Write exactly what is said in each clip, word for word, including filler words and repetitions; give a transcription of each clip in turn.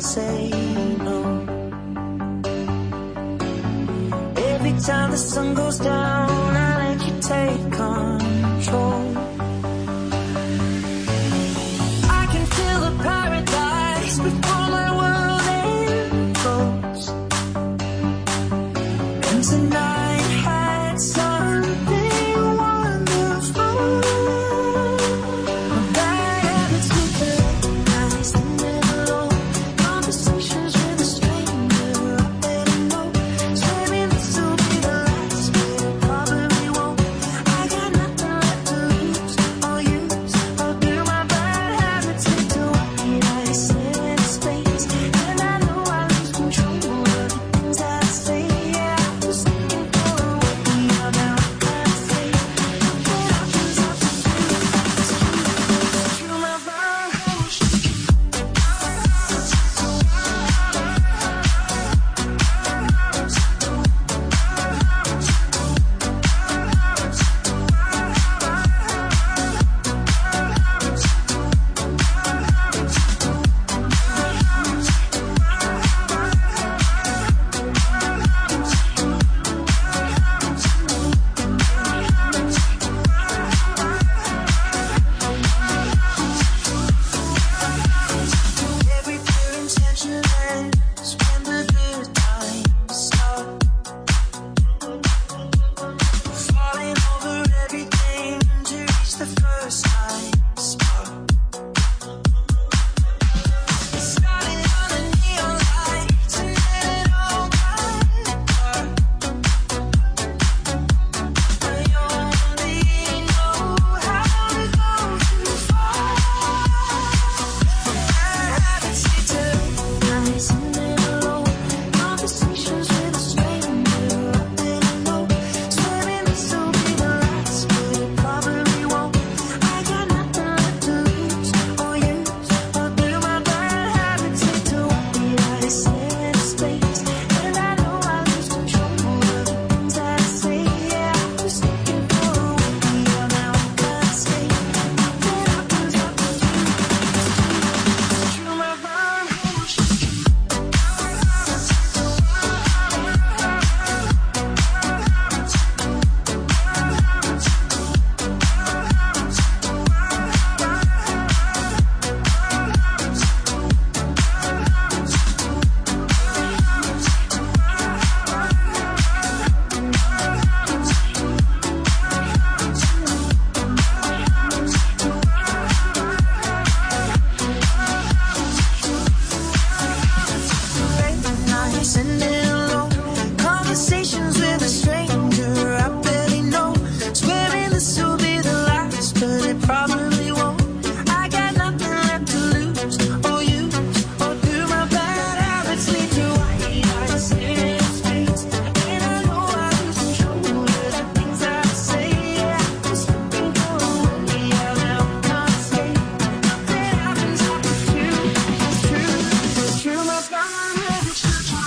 say no. Every time the sun goes down, I let you take control. I can feel the paradise before my world implodes. And tonight had something wonderful. My bad habits lead to late nights and never alone. Conversations with a stranger, I better know. Swearing this will be the last, but it probably won't. I got nothing left to lose or use or do. My bad habits lead to white eyes in space, and I know I lose control of the things I say. Yeah, I was looking for a way out, now I can't say what happens after you. It's true, my bad habits. Every pure intention ends when the good times start. Falling over everything to reach the first time spark. Starting on the neon lights and then it all got dark. I only know how to go too far. Bad habits lead to nights and then alone. Conversations with a stranger, I better know. Swearing this will be the last, but it probably won't. I got nothing left to lose or use or do. My bad habits lead to white eyes in space, and I know I lose control of the things I say. Yeah, I was looking for a way out, now I can't say what happens after you. It's true, my bad habits. Late nights and then alone. Conversations with a stranger, I barely know. Swearing this will be the last, but it probably won't. I got nothing left to lose or use or do. My bad habits lead to white eyes in space, and I know I lose control of the things I say. Yeah, I was looking for a way out, now I can't say nothing happens after you. It's true, it's true, my bad habits.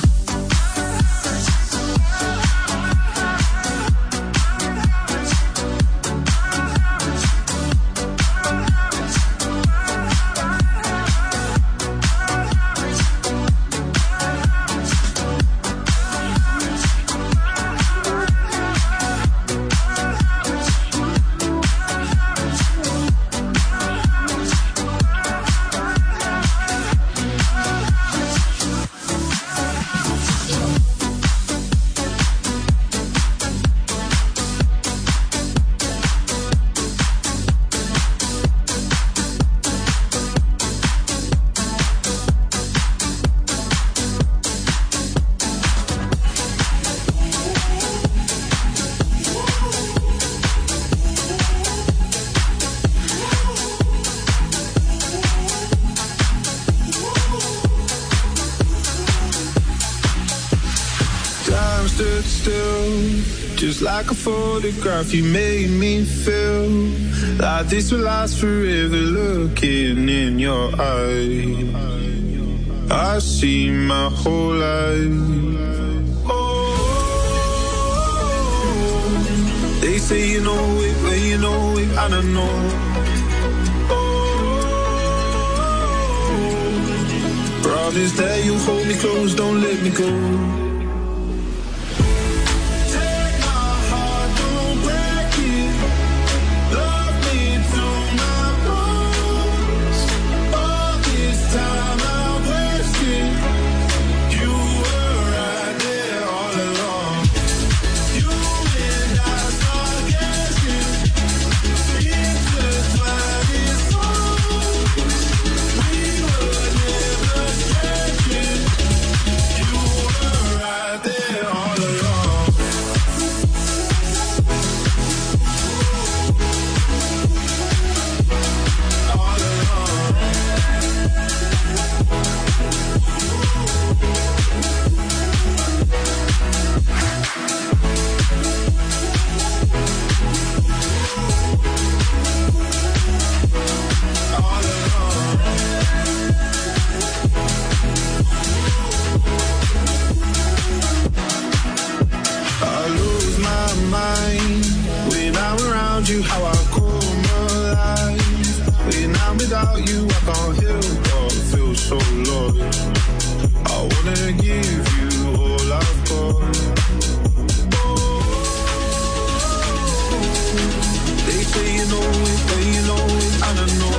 Time stood still, just like a photograph. You made me feel like this will last forever. Looking in your eyes, I see my whole life. Oh, they say you know it, but you know it, I don't know. Oh, Promise that you'll hold me close, don't let me go. Take my heart, don't break it. Love me to my bones. All this time I wasted. You were right there all along. You and I start guessing. Intertwined in songs. We were never stretching. You were right there all along. All along. All along. I lose my mind when I'm around you, how I come alive. When I'm without you, I can't help but feel so lost. I wanna give you all I've got. They say you know it, but you know it, I don't know.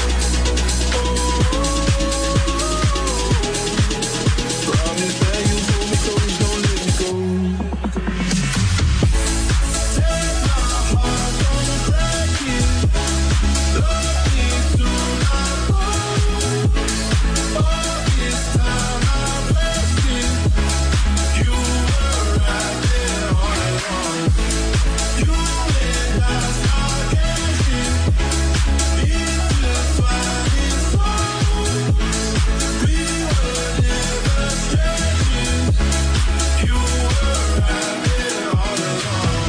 Promise that you hold me close, don't let me go. Take my heart, don't break it. Love me to my bones. All this time I wasted. You were right there all along. You and I start guessing. Intertwined in songs. We were never stretching. You were right there all along.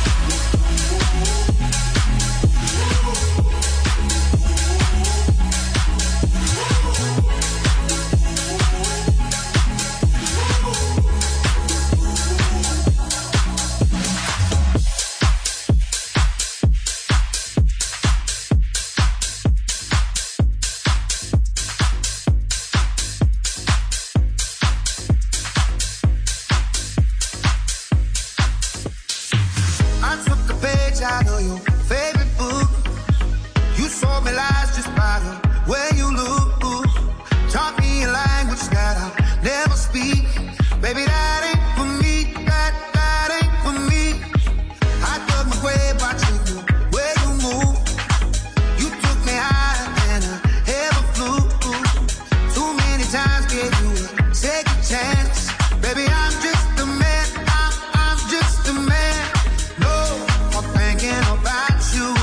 I took a page out of your favorite book. You sold me lies just by the way you look. Taught me a language that I'll never speak. Baby, that ain't for me. That, that ain't for me. I dug my grave watching the way you move. You took me higher than I ever flew. Too many times gave you a second chance. Baby, I'm just a man. I'm, I'm just a man. No more thinking about you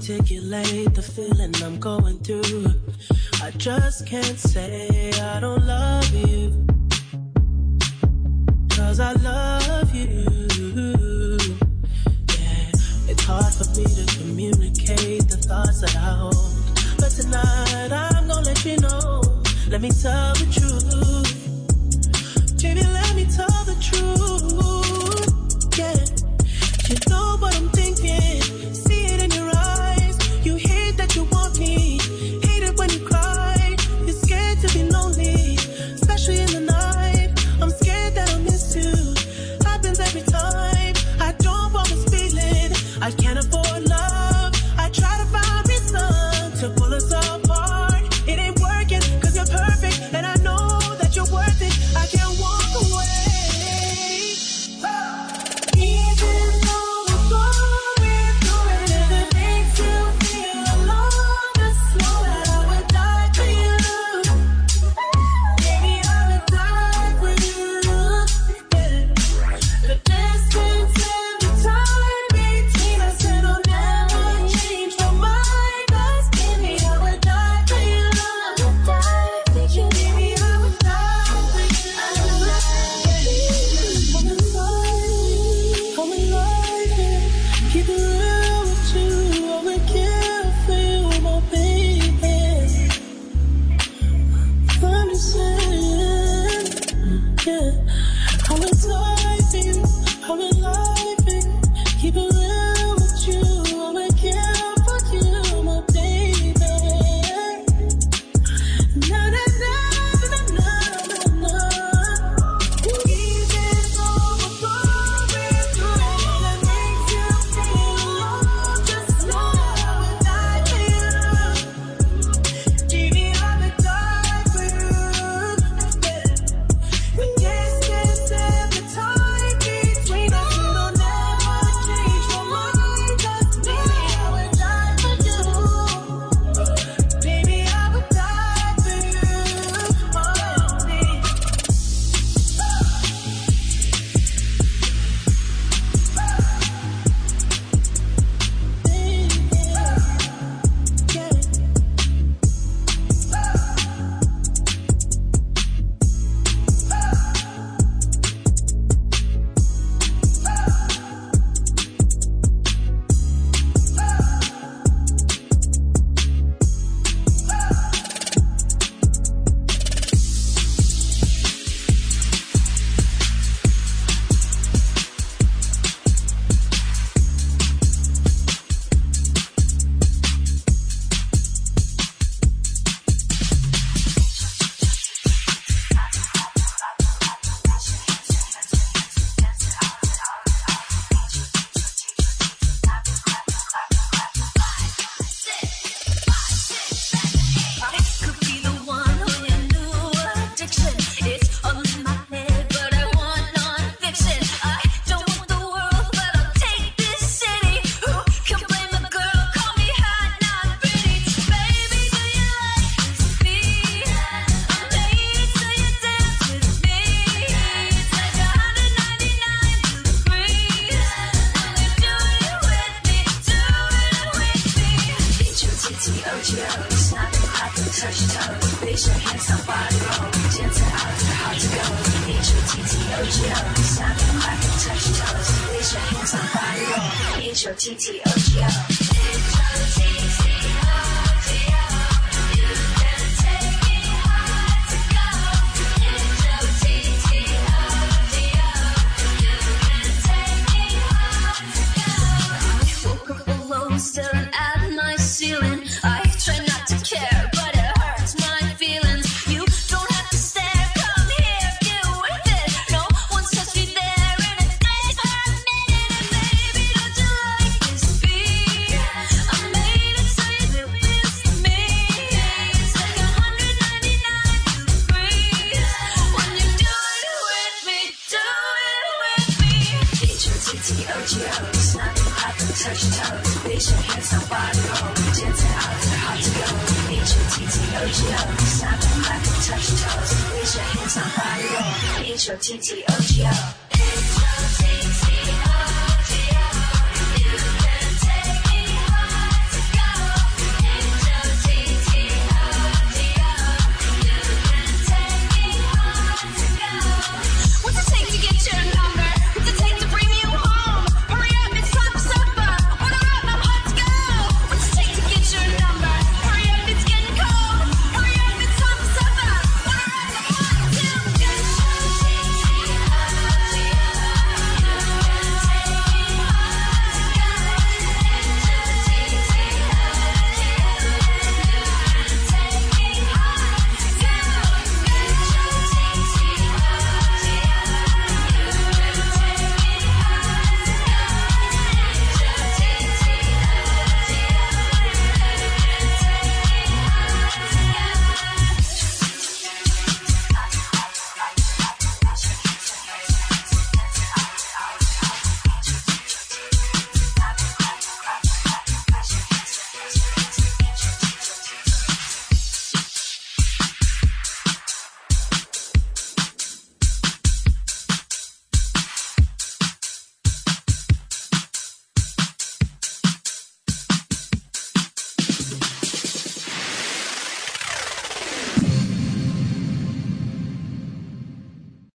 articulate the feeling I'm going through. I just can't say I don't love you, 'cause I love you. Yeah, it's hard for me to communicate the thoughts that I hold, but tonight I'm gonna let you know. Let me tell the truth, baby, let me tell the truth. Yeah, you know what I'm thinking, see it in your eyes. You hate that you want me, hate it when you cry. You're scared to be lonely, especially in the night. I'm scared that I'll miss you, happens every time. I don't want this feeling, I can't afford love. I try to find reason to pull us apart. It ain't working, 'cause you're perfect, and I know that you're worth it. I can't walk away. Even though we're going through it, if it makes you feel alone, just know that I would die for you. Baby, I would die for you. Yeah. The distance and the time between us, it'll never change my mind. 'Cause baby, I would die for you. I would die for you. Baby, I would die for you. I would die for you. I'm alive, I'm alive, yeah. Keep it real with you, I would kill for you, my baby. I'm just saying, yeah. I would die for you, I'm alive, yeah. Keep it real with you, I would kill for you, my baby. Na na na na na na na. Even though we're going through it, that makes you feel alone, just know I would die for you. Baby, I would die for you. Yeah. The distance and the time between us, it'll never change my mind. 'Cause baby, I would die for you. Baby, I would die for you. Oh, baby. I could be the one on your new addiction. It's all in my head, but I want non-fiction. I don't want the world, but I'll take this city. Who can blame a girl? Call me hot, not pretty. Baby, do you like this beat? I'm made so you dance with me. It's like one hundred ninety-nine degrees. When you do it with me, do it with me. H O T T O G O, snap and clap and touch your toes. Raise your hands up, body roll. Dance it out, it's hard to go. H O T T O G O, snap and clap and touch your toes. Raise your hands up, body roll. H O T T O G O. H O T T O G O. You can take me high to go. H O T T O G O. You can take me high to go. I woke up alone, staring at my ceiling. I try not to care, but it hurts my feelings. You don't have to stare, come here, get with it. No one's touched me there in a day for a minute. And baby, don't you like this beat? I made it so you do this to me. It's like one hundred ninety-nine degrees. When you do it with me, do it with me. H O T T O G O, snap and clap and touch your toes. Raise your hands up, body roll. Dance it out, it's hard to go. H O T T O G O, snap and clap and touch your toes. Raise your hands up, body roll. H O T T O G O. H O T T